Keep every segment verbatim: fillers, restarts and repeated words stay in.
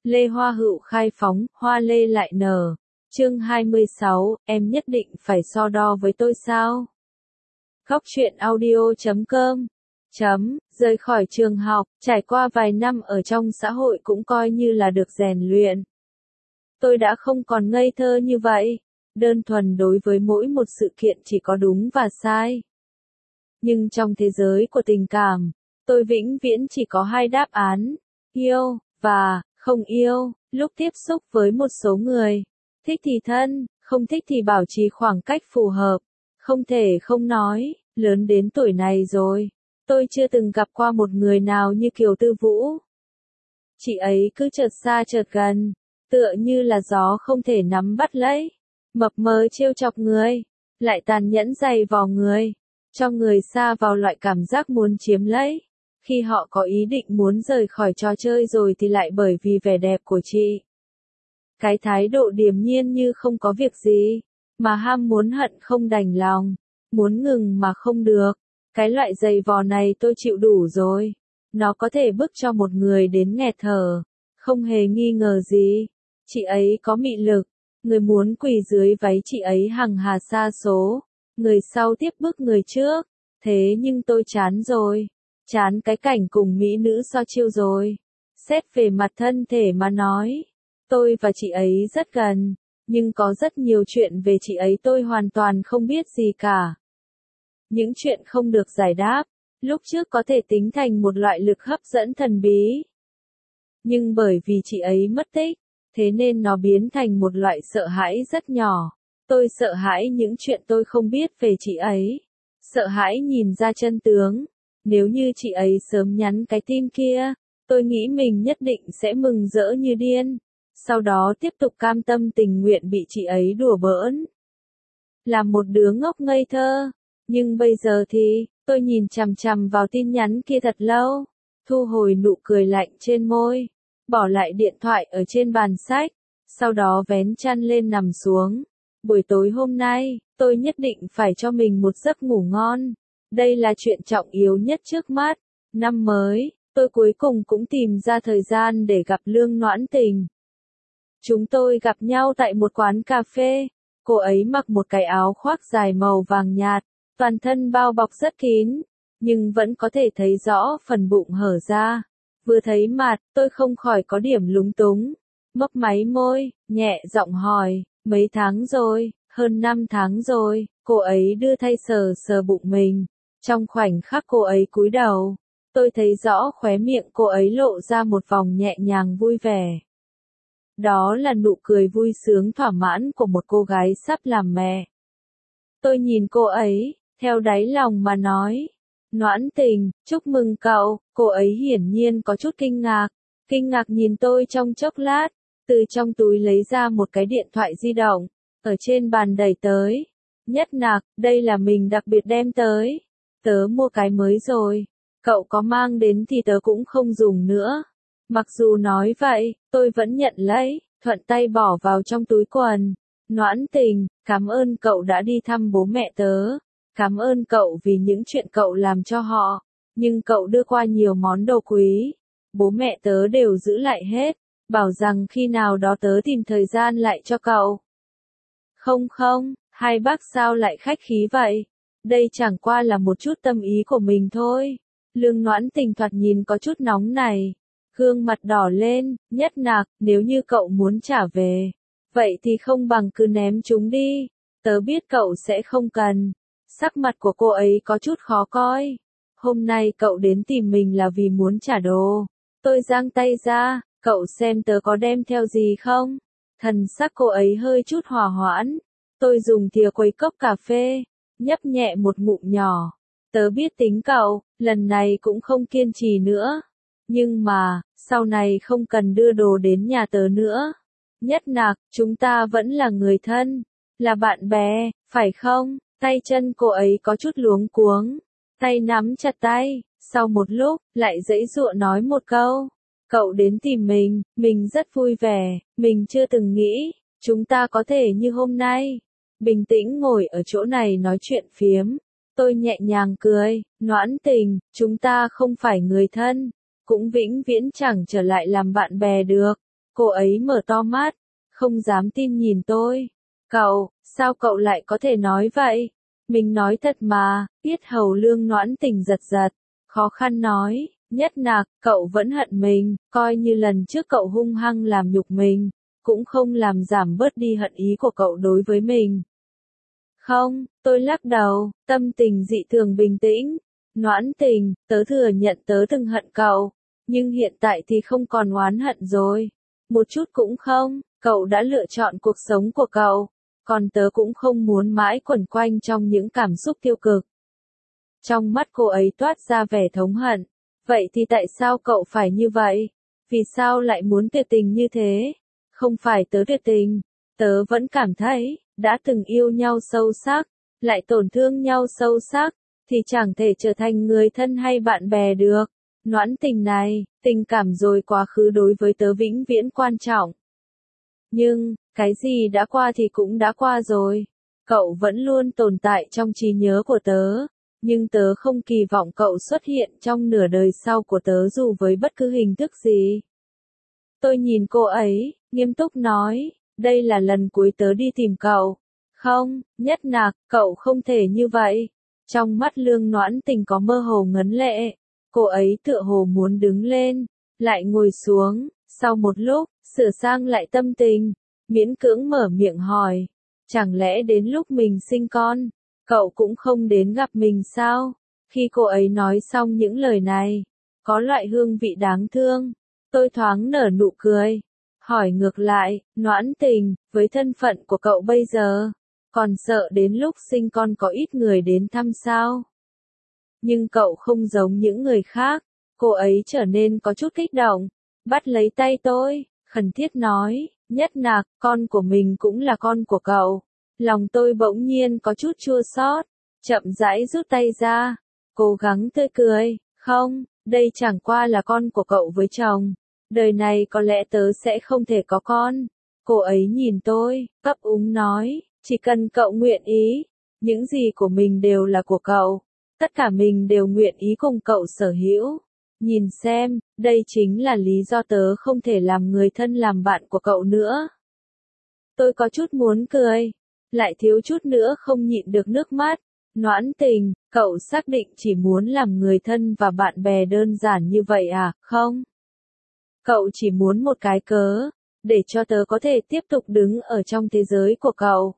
Lê Hoa Hựu khai phóng, hoa lê lại nở. Chương hai mươi sáu, em nhất định phải so đo với tôi sao? Góc truyện audio chấm com chấm, rời khỏi trường học, trải qua vài năm ở trong xã hội cũng coi như là được rèn luyện. Tôi đã không còn ngây thơ như vậy, đơn thuần đối với mỗi một sự kiện chỉ có đúng và sai. Nhưng trong thế giới của tình cảm, tôi vĩnh viễn chỉ có hai đáp án, yêu, và không yêu. Lúc tiếp xúc với một số người, thích thì thân, không thích thì bảo trì khoảng cách phù hợp. Không thể không nói, lớn đến tuổi này rồi, tôi chưa từng gặp qua một người nào như Kiều Tư Vũ. Chị ấy cứ chợt xa chợt gần, tựa như là gió không thể nắm bắt lấy, mập mờ trêu chọc người, lại tàn nhẫn giày vò người, cho người xa vào loại cảm giác muốn chiếm lấy. Khi họ có ý định muốn rời khỏi trò chơi rồi thì lại bởi vì vẻ đẹp của chị. Cái thái độ điềm nhiên như không có việc gì, mà ham muốn hận không đành lòng, muốn ngừng mà không được. Cái loại giày vò này tôi chịu đủ rồi. Nó có thể bức cho một người đến nghẹt thở, không hề nghi ngờ gì. Chị ấy có mị lực, người muốn quỳ dưới váy chị ấy hằng hà sa số, người sau tiếp bức người trước. Thế nhưng tôi chán rồi. Chán cái cảnh cùng mỹ nữ so chiêu rồi. Xét về mặt thân thể mà nói, tôi và chị ấy rất gần, nhưng có rất nhiều chuyện về chị ấy tôi hoàn toàn không biết gì cả. Những chuyện không được giải đáp, lúc trước có thể tính thành một loại lực hấp dẫn thần bí. Nhưng bởi vì chị ấy mất tích, thế nên nó biến thành một loại sợ hãi rất nhỏ. Tôi sợ hãi những chuyện tôi không biết về chị ấy. Sợ hãi nhìn ra chân tướng. Nếu như chị ấy sớm nhắn cái tin kia, tôi nghĩ mình nhất định sẽ mừng rỡ như điên. Sau đó tiếp tục cam tâm tình nguyện bị chị ấy đùa bỡn. Là một đứa ngốc ngây thơ. Nhưng bây giờ thì, tôi nhìn chằm chằm vào tin nhắn kia thật lâu. Thu hồi nụ cười lạnh trên môi. Bỏ lại điện thoại ở trên bàn sách. Sau đó vén chăn lên nằm xuống. Buổi tối hôm nay, tôi nhất định phải cho mình một giấc ngủ ngon. Đây là chuyện trọng yếu nhất trước mắt. Năm mới, tôi cuối cùng cũng tìm ra thời gian để gặp Lương Noãn Tình. Chúng tôi gặp nhau tại một quán cà phê. Cô ấy mặc một cái áo khoác dài màu vàng nhạt, toàn thân bao bọc rất kín, nhưng vẫn có thể thấy rõ phần bụng hở ra. Vừa thấy mặt, tôi không khỏi có điểm lúng túng. Mấp máy môi, nhẹ giọng hỏi, mấy tháng rồi, hơn năm tháng rồi. Cô ấy đưa tay sờ sờ bụng mình. Trong khoảnh khắc cô ấy cúi đầu, tôi thấy rõ khóe miệng cô ấy lộ ra một vòng nhẹ nhàng vui vẻ. Đó là nụ cười vui sướng thỏa mãn của một cô gái sắp làm mẹ. Tôi nhìn cô ấy, theo đáy lòng mà nói, Noãn Tình, chúc mừng cậu. Cô ấy hiển nhiên có chút kinh ngạc, kinh ngạc nhìn tôi trong chốc lát, từ trong túi lấy ra một cái điện thoại di động, ở trên bàn đẩy tới. Nhất Nạc, đây là mình đặc biệt đem tới. Tớ mua cái mới rồi, cậu có mang đến thì tớ cũng không dùng nữa. Mặc dù nói vậy, tôi vẫn nhận lấy, thuận tay bỏ vào trong túi quần. Noãn Tình, cảm ơn cậu đã đi thăm bố mẹ tớ. Cảm ơn cậu vì những chuyện cậu làm cho họ. Nhưng cậu đưa qua nhiều món đồ quý. Bố mẹ tớ đều giữ lại hết. Bảo rằng khi nào đó tớ tìm thời gian lại cho cậu. Không không, hai bác sao lại khách khí vậy? Đây chẳng qua là một chút tâm ý của mình thôi. Lương Noãn Tình thoạt nhìn có chút nóng này. Gương mặt đỏ lên, Nhất Nạc, nếu như cậu muốn trả về. Vậy thì không bằng cứ ném chúng đi. Tớ biết cậu sẽ không cần. Sắc mặt của cô ấy có chút khó coi. Hôm nay cậu đến tìm mình là vì muốn trả đồ. Tôi giang tay ra, cậu xem tớ có đem theo gì không? Thần sắc cô ấy hơi chút hòa hoãn. Tôi dùng thìa quấy cốc cà phê, nhấp nhẹ một ngụm nhỏ. Tớ biết tính cậu, lần này cũng không kiên trì nữa. Nhưng mà, sau này không cần đưa đồ đến nhà tớ nữa. Nhất Nạc, chúng ta vẫn là người thân, là bạn bè, phải không? Tay chân cô ấy có chút luống cuống, tay nắm chặt tay, sau một lúc, lại giãy giụa nói một câu. Cậu đến tìm mình, mình rất vui vẻ, mình chưa từng nghĩ, chúng ta có thể như hôm nay. Bình tĩnh ngồi ở chỗ này nói chuyện phiếm. Tôi nhẹ nhàng cười, Noãn Tình, chúng ta không phải người thân, cũng vĩnh viễn chẳng trở lại làm bạn bè được. Cô ấy mở to mắt, không dám tin nhìn tôi. Cậu, sao cậu lại có thể nói vậy? Mình nói thật mà, yết hầu Lương Noãn Tình giật giật, khó khăn nói, Nhất Nạc, cậu vẫn hận mình, coi như lần trước cậu hung hăng làm nhục mình, cũng không làm giảm bớt đi hận ý của cậu đối với mình. Không, tôi lắc đầu, tâm tình dị thường bình tĩnh. Noãn Tình, tớ thừa nhận tớ từng hận cậu, nhưng hiện tại thì không còn oán hận rồi. Một chút cũng không, cậu đã lựa chọn cuộc sống của cậu, còn tớ cũng không muốn mãi quẩn quanh trong những cảm xúc tiêu cực. Trong mắt cô ấy toát ra vẻ thống hận. Vậy thì tại sao cậu phải như vậy? Vì sao lại muốn tuyệt tình như thế? Không phải tớ tuyệt tình, tớ vẫn cảm thấy, đã từng yêu nhau sâu sắc, lại tổn thương nhau sâu sắc, thì chẳng thể trở thành người thân hay bạn bè được. Noãn Tình này, tình cảm rồi quá khứ đối với tớ vĩnh viễn quan trọng. Nhưng, cái gì đã qua thì cũng đã qua rồi. Cậu vẫn luôn tồn tại trong trí nhớ của tớ, nhưng tớ không kỳ vọng cậu xuất hiện trong nửa đời sau của tớ dù với bất cứ hình thức gì. Tôi nhìn cô ấy, nghiêm túc nói, đây là lần cuối tớ đi tìm cậu. Không, Nhất Nạc, cậu không thể như vậy. Trong mắt Lương Noãn Tình có mơ hồ ngấn lệ. Cô ấy tựa hồ muốn đứng lên, lại ngồi xuống, sau một lúc, sửa sang lại tâm tình, miễn cưỡng mở miệng hỏi, chẳng lẽ đến lúc mình sinh con, cậu cũng không đến gặp mình sao? Khi cô ấy nói xong những lời này, có loại hương vị đáng thương, tôi thoáng nở nụ cười, hỏi ngược lại, Noãn Tình, với thân phận của cậu bây giờ, còn sợ đến lúc sinh con có ít người đến thăm sao? Nhưng cậu không giống những người khác, cô ấy trở nên có chút kích động, bắt lấy tay tôi, khẩn thiết nói, Nhất Nạc, con của mình cũng là con của cậu. Lòng tôi bỗng nhiên có chút chua xót, chậm rãi rút tay ra, cố gắng tươi cười, không, đây chẳng qua là con của cậu với chồng, đời này có lẽ tớ sẽ không thể có con. Cô ấy nhìn tôi, ấp úng nói, chỉ cần cậu nguyện ý, những gì của mình đều là của cậu, tất cả mình đều nguyện ý cùng cậu sở hữu. Nhìn xem, đây chính là lý do tớ không thể làm người thân làm bạn của cậu nữa. Tôi có chút muốn cười, lại thiếu chút nữa không nhịn được nước mắt. Noãn Tình, cậu xác định chỉ muốn làm người thân và bạn bè đơn giản như vậy à, không? Cậu chỉ muốn một cái cớ, để cho tớ có thể tiếp tục đứng ở trong thế giới của cậu.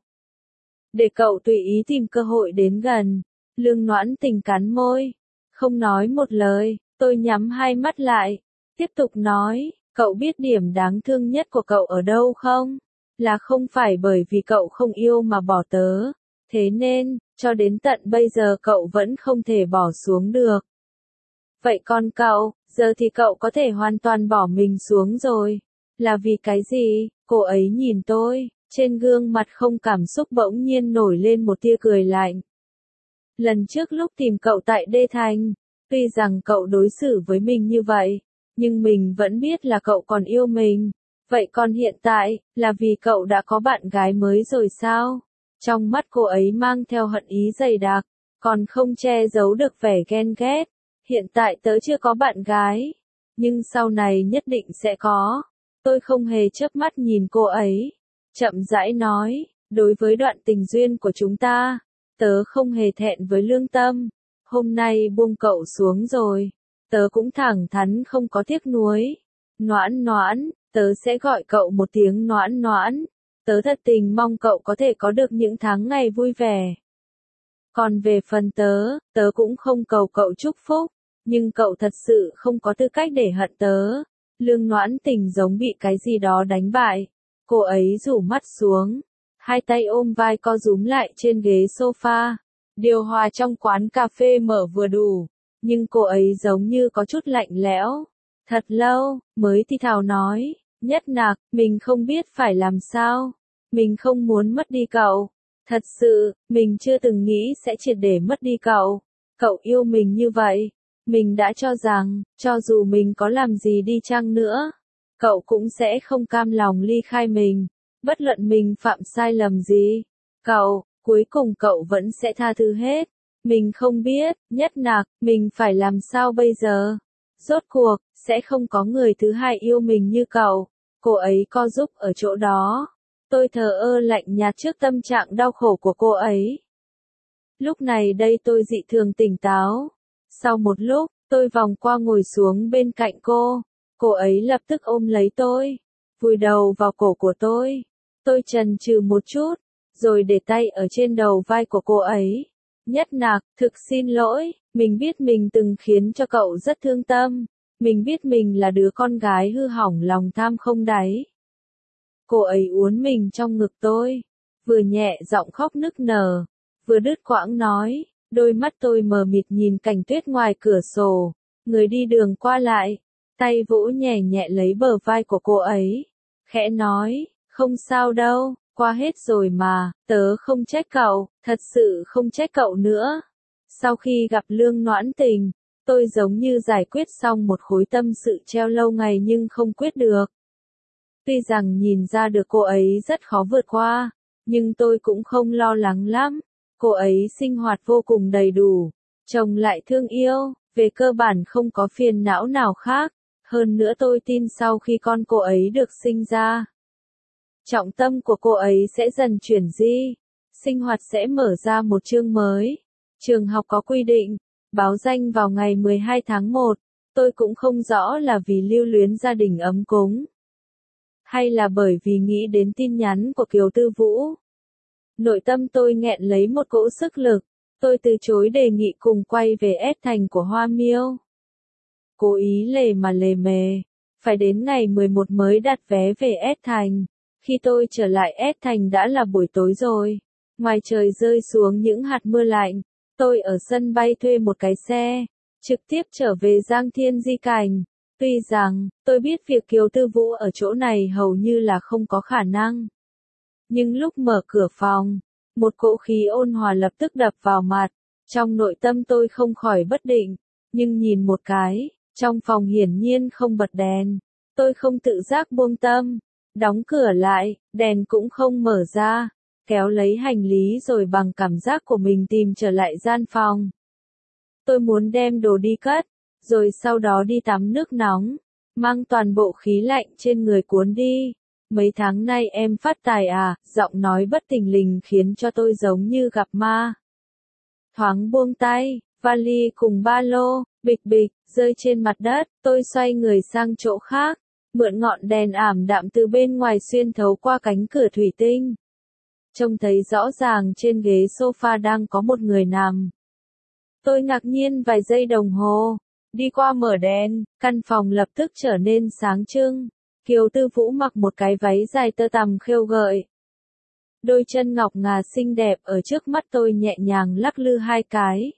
Để cậu tùy ý tìm cơ hội đến gần. Lương Noãn Tình cắn môi, không nói một lời, tôi nhắm hai mắt lại, tiếp tục nói, cậu biết điểm đáng thương nhất của cậu ở đâu không? Là không phải bởi vì cậu không yêu mà bỏ tớ, thế nên, cho đến tận bây giờ cậu vẫn không thể bỏ xuống được. Vậy còn cậu, giờ thì cậu có thể hoàn toàn bỏ mình xuống rồi. Là vì cái gì? Cô ấy nhìn tôi, trên gương mặt không cảm xúc bỗng nhiên nổi lên một tia cười lạnh. Lần trước lúc tìm cậu tại Đê Thành, tuy rằng cậu đối xử với mình như vậy, nhưng mình vẫn biết là cậu còn yêu mình. Vậy còn hiện tại, là vì cậu đã có bạn gái mới rồi sao? Trong mắt cô ấy mang theo hận ý dày đặc, còn không che giấu được vẻ ghen ghét. Hiện tại tớ chưa có bạn gái, nhưng sau này nhất định sẽ có. Tôi không hề chớp mắt nhìn cô ấy, chậm rãi nói, đối với đoạn tình duyên của chúng ta, tớ không hề thẹn với lương tâm. Hôm nay buông cậu xuống rồi, tớ cũng thẳng thắn không có tiếc nuối. Noãn Noãn, tớ sẽ gọi cậu một tiếng Noãn Noãn. Tớ thật tình mong cậu có thể có được những tháng ngày vui vẻ. Còn về phần tớ, tớ cũng không cầu cậu chúc phúc, nhưng cậu thật sự không có tư cách để hận tớ. Lương Noãn Tình giống bị cái gì đó đánh bại. Cô ấy rủ mắt xuống, hai tay ôm vai co rúm lại trên ghế sofa. Điều hòa trong quán cà phê mở vừa đủ, nhưng cô ấy giống như có chút lạnh lẽo. Thật lâu, mới thì thào nói, Nhất Nạc, mình không biết phải làm sao. Mình không muốn mất đi cậu. Thật sự, mình chưa từng nghĩ sẽ triệt để mất đi cậu. Cậu yêu mình như vậy. Mình đã cho rằng, cho dù mình có làm gì đi chăng nữa, cậu cũng sẽ không cam lòng ly khai mình. Bất luận mình phạm sai lầm gì, cậu, cuối cùng cậu vẫn sẽ tha thứ hết. Mình không biết, Nhất Nạc, mình phải làm sao bây giờ? Rốt cuộc, sẽ không có người thứ hai yêu mình như cậu. Cô ấy co giúp ở chỗ đó. Tôi thờ ơ lạnh nhạt trước tâm trạng đau khổ của cô ấy. Lúc này đây tôi dị thường tỉnh táo. Sau một lúc, tôi vòng qua ngồi xuống bên cạnh cô. Cô ấy lập tức ôm lấy tôi, vùi đầu vào cổ của tôi. Tôi chần chừ một chút, rồi để tay ở trên đầu vai của cô ấy. Nhất nạc, thực xin lỗi, mình biết mình từng khiến cho cậu rất thương tâm. Mình biết mình là đứa con gái hư hỏng lòng tham không đáy. Cô ấy uốn mình trong ngực tôi, vừa nhẹ giọng khóc nức nở, vừa đứt quãng nói. Đôi mắt tôi mờ mịt nhìn cảnh tuyết ngoài cửa sổ, người đi đường qua lại, tay vỗ nhẹ nhẹ lấy bờ vai của cô ấy, khẽ nói, không sao đâu, qua hết rồi mà, tớ không trách cậu, thật sự không trách cậu nữa. Sau khi gặp Lương Noãn Tình, tôi giống như giải quyết xong một khối tâm sự treo lâu ngày nhưng không quyết được. Tuy rằng nhìn ra được cô ấy rất khó vượt qua, nhưng tôi cũng không lo lắng lắm. Cô ấy sinh hoạt vô cùng đầy đủ, chồng lại thương yêu, về cơ bản không có phiền não nào khác. Hơn nữa tôi tin sau khi con cô ấy được sinh ra, trọng tâm của cô ấy sẽ dần chuyển di, sinh hoạt sẽ mở ra một chương mới. Trường học có quy định, báo danh vào ngày mười hai tháng một, tôi cũng không rõ là vì lưu luyến gia đình ấm cúng, hay là bởi vì nghĩ đến tin nhắn của Kiều Tư Vũ. Nội tâm tôi nghẹn lấy một cỗ sức lực, tôi từ chối đề nghị cùng quay về S Thành của Hoa Miêu. Cố ý lề mà lề mề, phải đến ngày mười một mới đặt vé về S Thành. Khi tôi trở lại S Thành đã là buổi tối rồi, ngoài trời rơi xuống những hạt mưa lạnh, tôi ở sân bay thuê một cái xe, trực tiếp trở về Giang Thiên Di Cảnh. Tuy rằng, tôi biết việc Kiều Tư Vũ ở chỗ này hầu như là không có khả năng. Nhưng lúc mở cửa phòng, một cỗ khí ôn hòa lập tức đập vào mặt, trong nội tâm tôi không khỏi bất định, nhưng nhìn một cái, trong phòng hiển nhiên không bật đèn, tôi không tự giác buông tâm, đóng cửa lại, đèn cũng không mở ra, kéo lấy hành lý rồi bằng cảm giác của mình tìm trở lại gian phòng. Tôi muốn đem đồ đi cất, rồi sau đó đi tắm nước nóng, mang toàn bộ khí lạnh trên người cuốn đi. Mấy tháng nay em phát tài à, giọng nói bất thình lình khiến cho tôi giống như gặp ma. Thoáng buông tay, vali cùng ba lô, bịch bịch, rơi trên mặt đất, tôi xoay người sang chỗ khác, mượn ngọn đèn ảm đạm từ bên ngoài xuyên thấu qua cánh cửa thủy tinh. Trông thấy rõ ràng trên ghế sofa đang có một người nằm. Tôi ngạc nhiên vài giây đồng hồ, đi qua mở đèn, căn phòng lập tức trở nên sáng trưng. Kiều Tư Vũ mặc một cái váy dài tơ tằm khêu gợi. Đôi chân ngọc ngà xinh đẹp ở trước mắt tôi nhẹ nhàng lắc lư hai cái.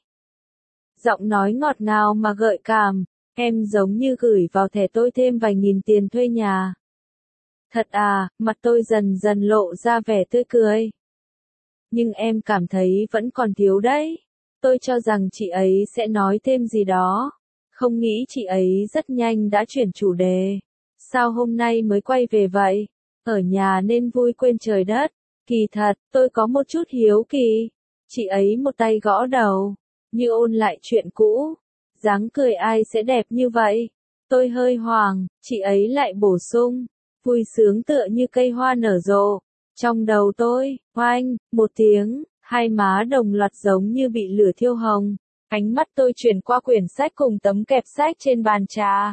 Giọng nói ngọt ngào mà gợi cảm, em giống như gửi vào thẻ tôi thêm vài nghìn tiền thuê nhà. Thật à, mặt tôi dần dần lộ ra vẻ tươi cười. Nhưng em cảm thấy vẫn còn thiếu đấy. Tôi cho rằng chị ấy sẽ nói thêm gì đó. Không nghĩ chị ấy rất nhanh đã chuyển chủ đề. Sao hôm nay mới quay về vậy? Ở nhà nên vui quên trời đất. Kỳ thật, tôi có một chút hiếu kỳ. Chị ấy một tay gõ đầu, như ôn lại chuyện cũ. Dáng cười ai sẽ đẹp như vậy? Tôi hơi hoảng, chị ấy lại bổ sung. Vui sướng tựa như cây hoa nở rộ. Trong đầu tôi, oanh, một tiếng, hai má đồng loạt giống như bị lửa thiêu hồng. Ánh mắt tôi chuyển qua quyển sách cùng tấm kẹp sách trên bàn trà.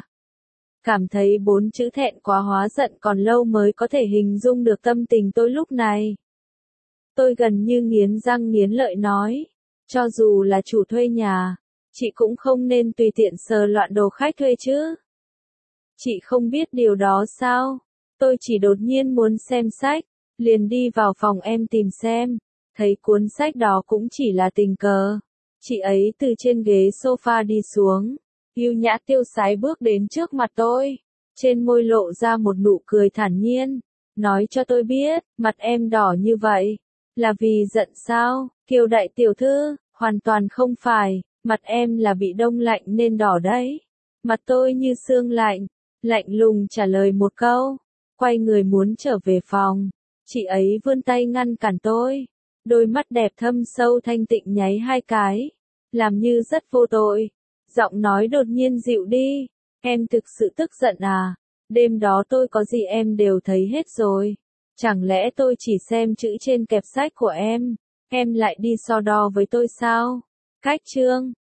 Cảm thấy bốn chữ thẹn quá hóa giận còn lâu mới có thể hình dung được tâm tình tôi lúc này. Tôi gần như nghiến răng nghiến lợi nói, cho dù là chủ thuê nhà, chị cũng không nên tùy tiện sờ loạn đồ khách thuê chứ. Chị không biết điều đó sao? Tôi chỉ đột nhiên muốn xem sách, liền đi vào phòng em tìm xem, thấy cuốn sách đó cũng chỉ là tình cờ. Chị ấy từ trên ghế sofa đi xuống, yêu nhã tiêu sái bước đến trước mặt tôi, trên môi lộ ra một nụ cười thản nhiên, nói cho tôi biết, mặt em đỏ như vậy, là vì giận sao? Kiều đại tiểu thư, hoàn toàn không phải, mặt em là bị đông lạnh nên đỏ đấy. Mặt tôi như xương lạnh, lạnh lùng trả lời một câu, quay người muốn trở về phòng, chị ấy vươn tay ngăn cản tôi, đôi mắt đẹp thâm sâu thanh tịnh nháy hai cái, làm như rất vô tội. Giọng nói đột nhiên dịu đi, em thực sự tức giận à? Đêm đó tôi có gì em đều thấy hết rồi. Chẳng lẽ tôi chỉ xem chữ trên kẹp sách của em, em lại đi so đo với tôi sao? Cách chương